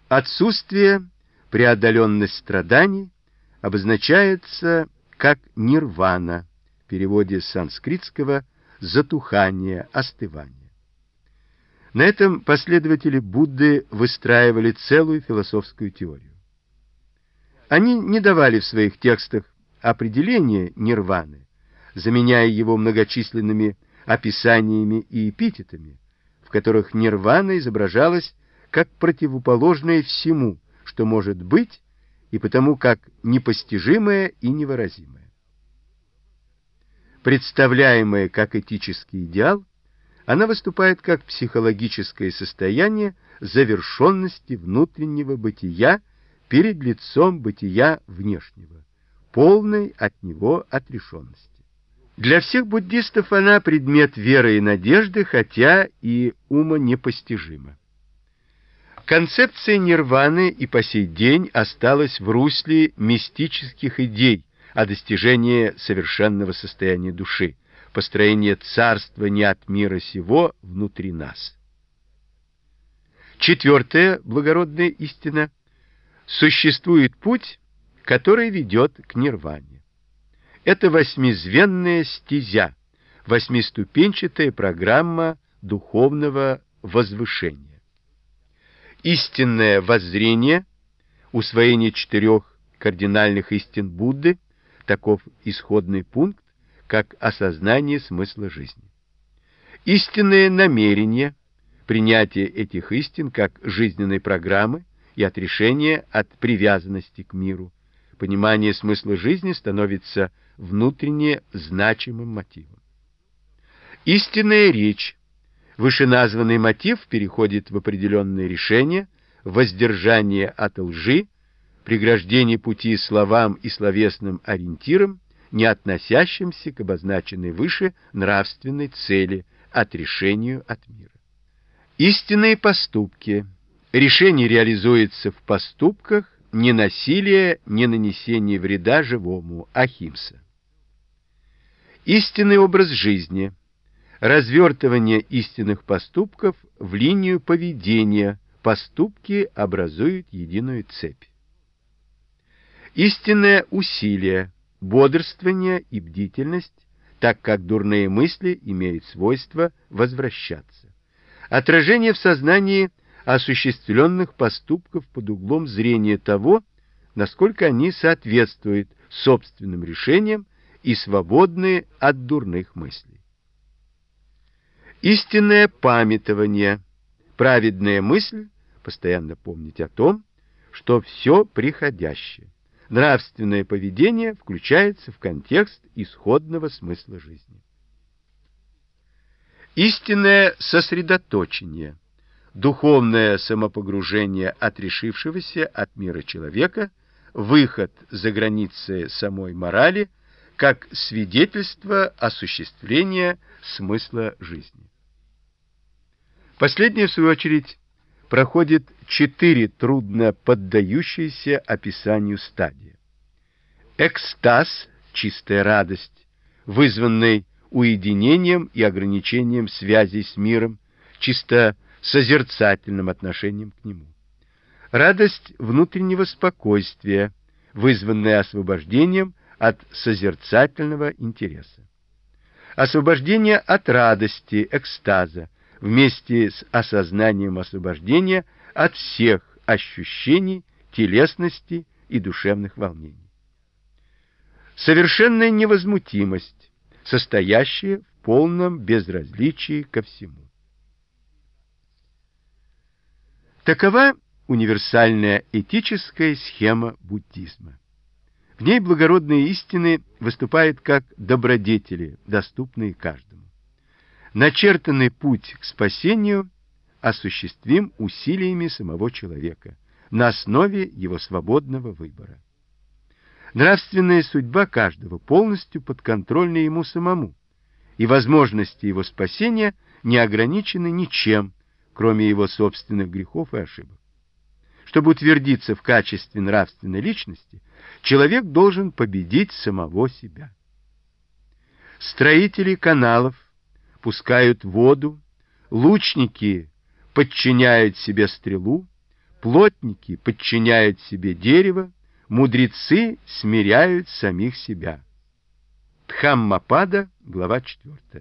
Отсутствие, преодоленность страданий обозначается как нирвана, в переводе с санскритского затухание, остывание. На этом последователи Будды выстраивали целую философскую теорию. Они не давали в своих текстах определения нирваны, заменяя его многочисленными описаниями и эпитетами, в которых нирвана изображалась как противоположное всему, что может быть, и потому как непостижимое и невыразимое. Представляемая как этический идеал, она выступает как психологическое состояние завершенности внутреннего бытия перед лицом бытия внешнего, полной от него отрешенности. Для всех буддистов она предмет веры и надежды, хотя и умонепостижима. Концепция нирваны и по сей день осталась в русле мистических идей о достижении совершенного состояния души, построение царства не от мира сего внутри нас. Четвертая благородная истина: существует путь, который ведет к нирване. Это восьмизвенная стезя, восьмиступенчатая программа духовного возвышения. Истинное воззрение, усвоение 4 кардинальных истин Будды, таков исходный пункт, как осознание смысла жизни. Истинное намерение, принятие этих истин как жизненной программы и отрешение от привязанности к миру, понимание смысла жизни становится внутренне значимым мотивом. Истинная речь. Вышеназванный мотив переходит в определенное решение, воздержание от лжи, преграждение пути словам и словесным ориентирам, не относящимся к обозначенной выше нравственной цели, отрешению от мира. Истинные поступки. Решение реализуется в поступках, не насилие, не нанесение вреда живому, ахимса. Истинный образ жизни. Развертывание истинных поступков в линию поведения, поступки образуют единую цепь. Истинное усилие, бодрствование и бдительность, так как дурные мысли имеют свойство возвращаться. Отражение в сознании осуществленных поступков под углом зрения того, насколько они соответствуют собственным решениям и свободны от дурных мыслей. Истинное памятование, праведная мысль, постоянно помнить о том, что все приходящее. Нравственное поведение включается в контекст исходного смысла жизни. Истинное сосредоточение, духовное самопогружение отрешившегося от мира человека, выход за границы самой морали, как свидетельство осуществления смысла жизни. Последнее, в свою очередь, проходит 4 трудно поддающиеся описанию стадии. Экстаз, чистая радость, вызванный уединением и ограничением связей с миром, чисто созерцательным отношением к нему. Радость внутреннего спокойствия, вызванная освобождением от созерцательного интереса. Освобождение от радости, экстаза, вместе с осознанием освобождения от всех ощущений, телесности и душевных волнений. Совершенная невозмутимость, состоящая в полном безразличии ко всему. Такова универсальная этическая схема буддизма. В ней благородные истины выступают как добродетели, доступные каждому. Начертанный путь к спасению осуществим усилиями самого человека на основе его свободного выбора. Нравственная судьба каждого полностью подконтрольна ему самому, и возможности его спасения не ограничены ничем, кроме его собственных грехов и ошибок. Чтобы утвердиться в качестве нравственной личности, человек должен победить самого себя. Строители каналов пускают воду, лучники подчиняют себе стрелу, плотники подчиняют себе дерево, мудрецы смиряют самих себя. Дхаммапада, глава 4.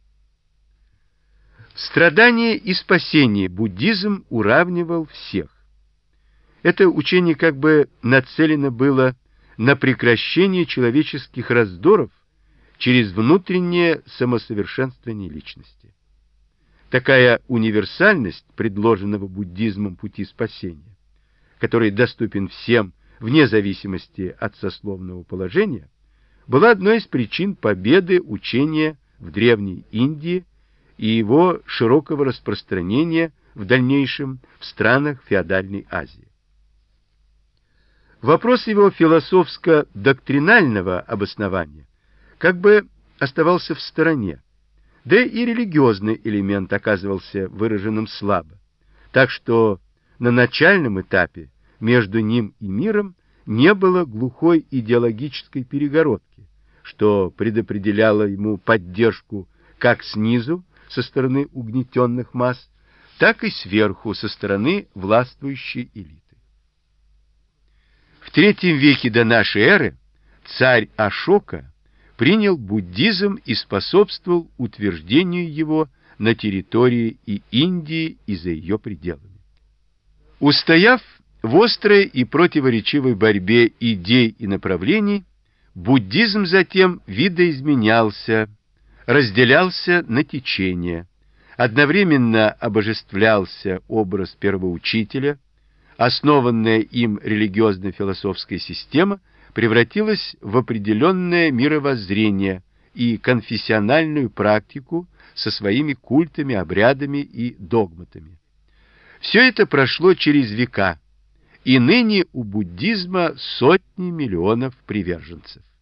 В страдании и спасении буддизм уравнивал всех. Это учение как бы нацелено было на прекращение человеческих раздоров через внутреннее самосовершенствование личности. Такая универсальность предложенного буддизмом пути спасения, который доступен всем вне зависимости от сословного положения, была одной из причин победы учения в Древней Индии и его широкого распространения в дальнейшем в странах феодальной Азии. Вопрос его философско-доктринального обоснования как бы оставался в стороне, да и религиозный элемент оказывался выраженным слабо, так что на начальном этапе между ним и миром не было глухой идеологической перегородки, что предопределяло ему поддержку как снизу, со стороны угнетенных масс, так и сверху, со стороны властвующей элиты. В III веке до нашей эры царь Ашока принял буддизм и способствовал утверждению его на территории и Индии, и за ее пределами. Устояв в острой и противоречивой борьбе идей и направлений, буддизм затем видоизменялся, разделялся на течения, одновременно обожествлялся образ первоучителя, основанная им религиозно-философская система превратилась в определенное мировоззрение и конфессиональную практику со своими культами, обрядами и догматами. Все это прошло через века, и ныне у буддизма сотни миллионов приверженцев.